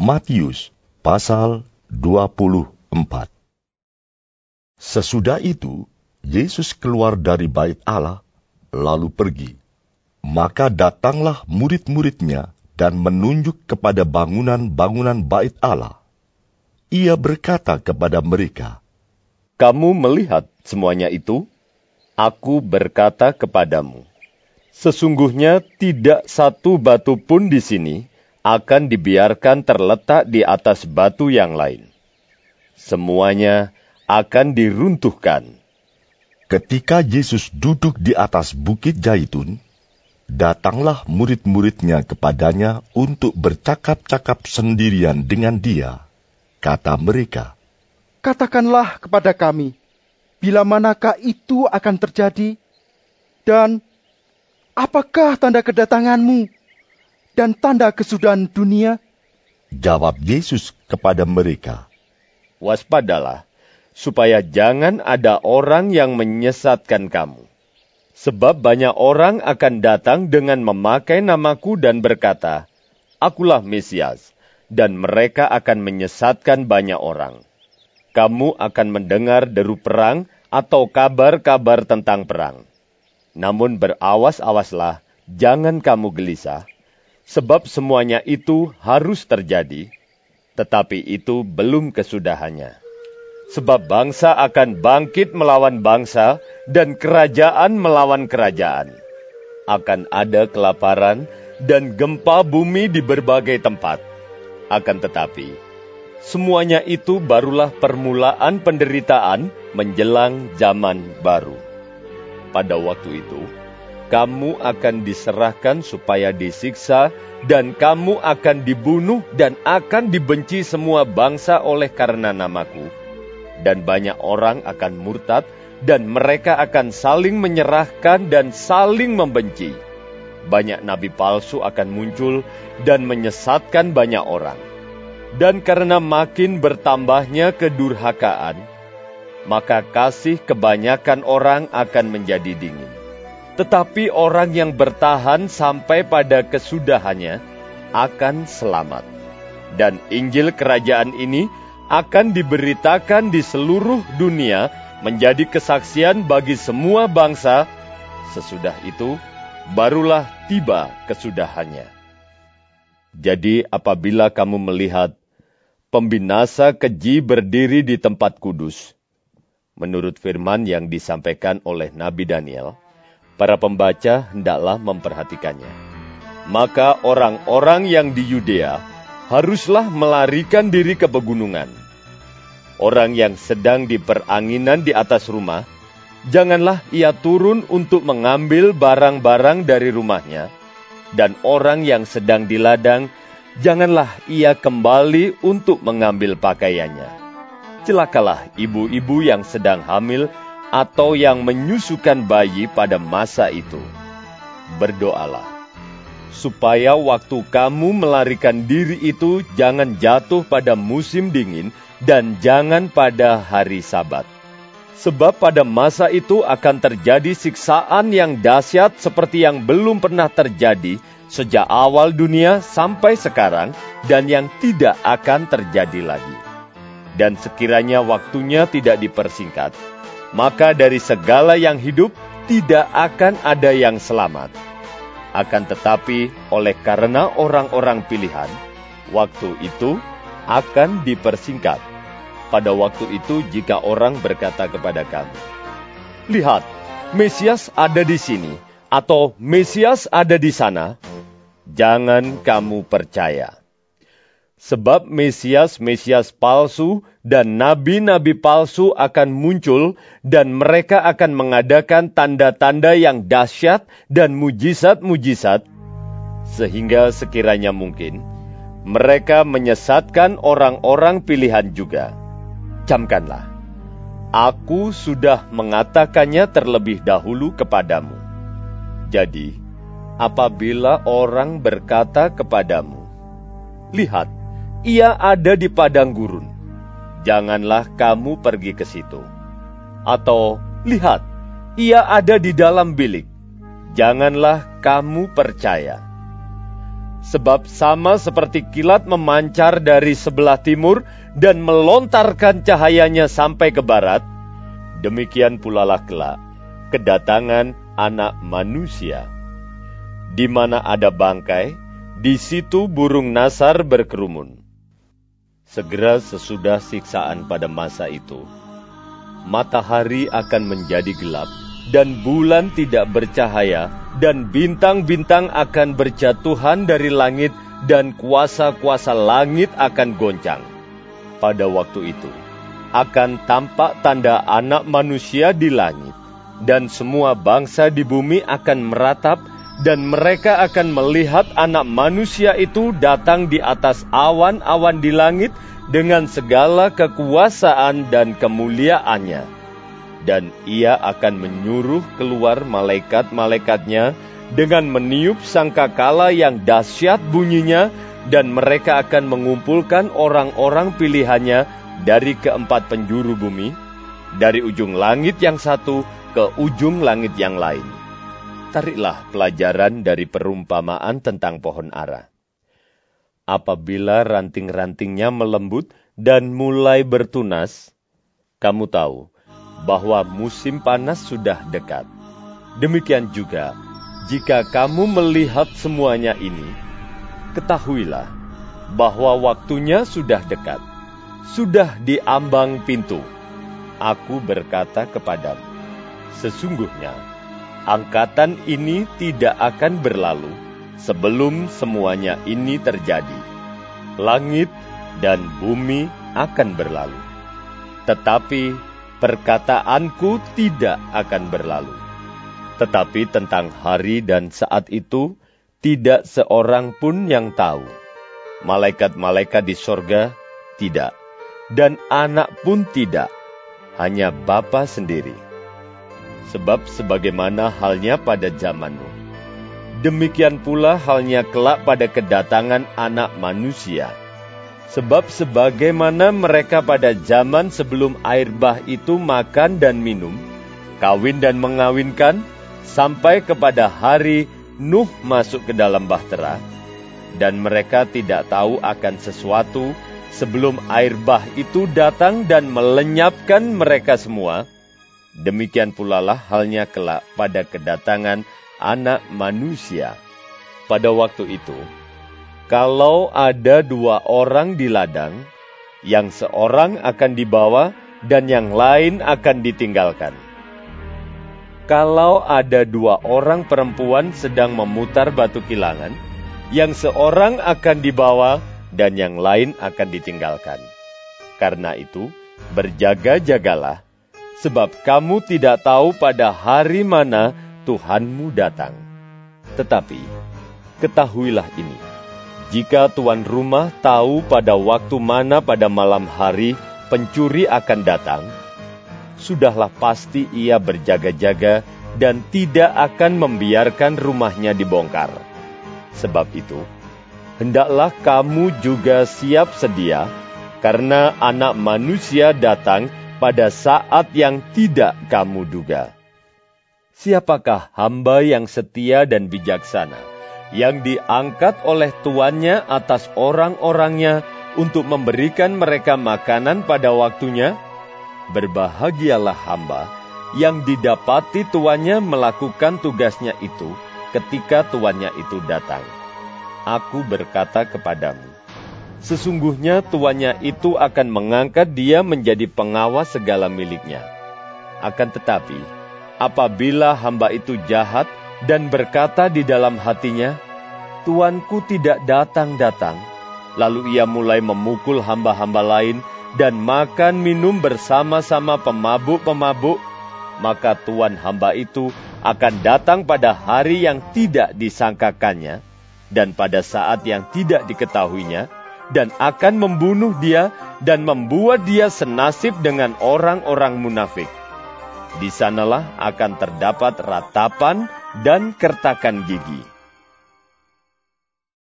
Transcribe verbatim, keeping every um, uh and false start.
Matius pasal dua puluh empat. Sesudah itu, Yesus keluar dari bait Allah, lalu pergi. Maka datanglah murid-muridnya dan menunjuk kepada bangunan-bangunan bait Allah. Ia berkata kepada mereka, "Kamu melihat semuanya itu? Aku berkata kepadamu, sesungguhnya tidak satu batu pun di sini akan dibiarkan terletak di atas batu yang lain. Semuanya akan diruntuhkan." Ketika Yesus duduk di atas bukit Zaitun, datanglah murid-muridnya kepadanya untuk bercakap-cakap sendirian dengan dia. Kata mereka, "Katakanlah kepada kami, bila manakah itu akan terjadi? Dan apakah tanda kedatanganmu dan tanda kesudahan dunia?" Jawab Yesus kepada mereka, "Waspadalah, supaya jangan ada orang yang menyesatkan kamu. Sebab banyak orang akan datang dengan memakai namaku dan berkata, 'Akulah Mesias,' dan mereka akan menyesatkan banyak orang. Kamu akan mendengar deru perang atau kabar-kabar tentang perang. Namun berawas-awaslah, jangan kamu gelisah, sebab semuanya itu harus terjadi, tetapi itu belum kesudahannya. Sebab bangsa akan bangkit melawan bangsa, dan kerajaan melawan kerajaan. Akan ada kelaparan dan gempa bumi di berbagai tempat. Akan tetapi, semuanya itu barulah permulaan penderitaan menjelang zaman baru. Pada waktu itu, kamu akan diserahkan supaya disiksa, dan kamu akan dibunuh dan akan dibenci semua bangsa oleh karena namaku. Dan banyak orang akan murtad, dan mereka akan saling menyerahkan dan saling membenci. Banyak nabi palsu akan muncul dan menyesatkan banyak orang. Dan karena makin bertambahnya kedurhakaan, maka kasih kebanyakan orang akan menjadi dingin. Tetapi orang yang bertahan sampai pada kesudahannya akan selamat. Dan Injil kerajaan ini akan diberitakan di seluruh dunia menjadi kesaksian bagi semua bangsa. Sesudah itu, barulah tiba kesudahannya. Jadi apabila kamu melihat pembinasa keji berdiri di tempat kudus, menurut firman yang disampaikan oleh Nabi Daniel, para pembaca hendaklah memperhatikannya. Maka orang-orang yang di Yudea haruslah melarikan diri ke pegunungan. Orang yang sedang di peranginan di atas rumah, janganlah ia turun untuk mengambil barang-barang dari rumahnya. Dan orang yang sedang di ladang, janganlah ia kembali untuk mengambil pakaiannya. Celakalah ibu-ibu yang sedang hamil atau yang menyusukan bayi pada masa itu. Berdoalah, supaya waktu kamu melarikan diri itu jangan jatuh pada musim dingin dan jangan pada hari Sabat. Sebab pada masa itu akan terjadi siksaan yang dahsyat seperti yang belum pernah terjadi sejak awal dunia sampai sekarang, dan yang tidak akan terjadi lagi. Dan sekiranya waktunya tidak dipersingkat, maka dari segala yang hidup tidak akan ada yang selamat. Akan tetapi oleh karena orang-orang pilihan, waktu itu akan dipersingkat. Pada waktu itu jika orang berkata kepada kamu, "Lihat, Mesias ada di sini," atau "Mesias ada di sana," jangan kamu percaya. Sebab Mesias-Mesias palsu dan nabi-nabi palsu akan muncul, dan mereka akan mengadakan tanda-tanda yang dahsyat dan mujizat-mujizat, sehingga sekiranya mungkin, mereka menyesatkan orang-orang pilihan juga. Camkanlah, aku sudah mengatakannya terlebih dahulu kepadamu. Jadi, apabila orang berkata kepadamu, "Lihat, ia ada di padang gurun," janganlah kamu pergi ke situ. Atau, "Lihat, ia ada di dalam bilik," janganlah kamu percaya. sebab sama seperti kilat memancar dari sebelah timur dan melontarkan cahayanya sampai ke barat, demikian pula lah kelak kedatangan Anak Manusia. Di mana ada bangkai, di situ burung nasar berkerumun. Segera sesudah siksaan pada masa itu, matahari akan menjadi gelap, dan bulan tidak bercahaya, dan bintang-bintang akan berjatuhan dari langit, dan kuasa-kuasa langit akan goncang. Pada waktu itu, akan tampak tanda Anak Manusia di langit, dan semua bangsa di bumi akan meratap, dan mereka akan melihat Anak Manusia itu datang di atas awan-awan di langit dengan segala kekuasaan dan kemuliaannya. Dan ia akan menyuruh keluar malaikat-malaikatnya dengan meniup sangkakala yang dahsyat bunyinya, dan mereka akan mengumpulkan orang-orang pilihannya dari keempat penjuru bumi, dari ujung langit yang satu ke ujung langit yang lain. Tariklah pelajaran dari perumpamaan tentang pohon ara. Apabila ranting-rantingnya melembut dan mulai bertunas, kamu tahu bahwa musim panas sudah dekat. Demikian juga, jika kamu melihat semuanya ini, ketahuilah bahwa waktunya sudah dekat, sudah di ambang pintu. Aku berkata kepadamu, sesungguhnya angkatan ini tidak akan berlalu sebelum semuanya ini terjadi. Langit dan bumi akan berlalu, tetapi perkataanku tidak akan berlalu. Tetapi tentang hari dan saat itu, tidak seorang pun yang tahu. Malaikat-malaikat di sorga tidak, dan anak pun tidak, hanya Bapa sendiri. Sebab sebagaimana halnya pada zaman Nuh, demikian pula halnya kelak pada kedatangan Anak Manusia. Sebab sebagaimana mereka pada zaman sebelum air bah itu makan dan minum, kawin dan mengawinkan, sampai kepada hari Nuh masuk ke dalam bahtera, dan mereka tidak tahu akan sesuatu sebelum air bah itu datang dan melenyapkan mereka semua, demikian pula lah halnya kelak pada kedatangan Anak Manusia. Pada waktu itu, kalau ada dua orang di ladang, yang seorang akan dibawa dan yang lain akan ditinggalkan. Kalau ada dua orang perempuan sedang memutar batu kilangan, yang seorang akan dibawa dan yang lain akan ditinggalkan. Karena itu, berjaga-jagalah, sebab kamu tidak tahu pada hari mana Tuhanmu datang. Tetapi, ketahuilah ini, jika tuan rumah tahu pada waktu mana pada malam hari pencuri akan datang, sudahlah pasti ia berjaga-jaga dan tidak akan membiarkan rumahnya dibongkar. Sebab itu, hendaklah kamu juga siap sedia, karena Anak Manusia datang pada saat yang tidak kamu duga. Siapakah hamba yang setia dan bijaksana, yang diangkat oleh tuannya atas orang-orangnya untuk memberikan mereka makanan pada waktunya? Berbahagialah hamba yang didapati tuannya melakukan tugasnya itu ketika tuannya itu datang. Aku berkata kepadamu, sesungguhnya tuannya itu akan mengangkat dia menjadi pengawas segala miliknya. Akan tetapi, apabila hamba itu jahat dan berkata di dalam hatinya, tuanku tidak datang-datang, lalu ia mulai memukul hamba-hamba lain dan makan minum bersama-sama pemabuk-pemabuk, maka tuan hamba itu akan datang pada hari yang tidak disangkakannya dan pada saat yang tidak diketahuinya, dan akan membunuh dia dan membuat dia senasib dengan orang-orang munafik. Di sanalah akan terdapat ratapan dan kertakan gigi.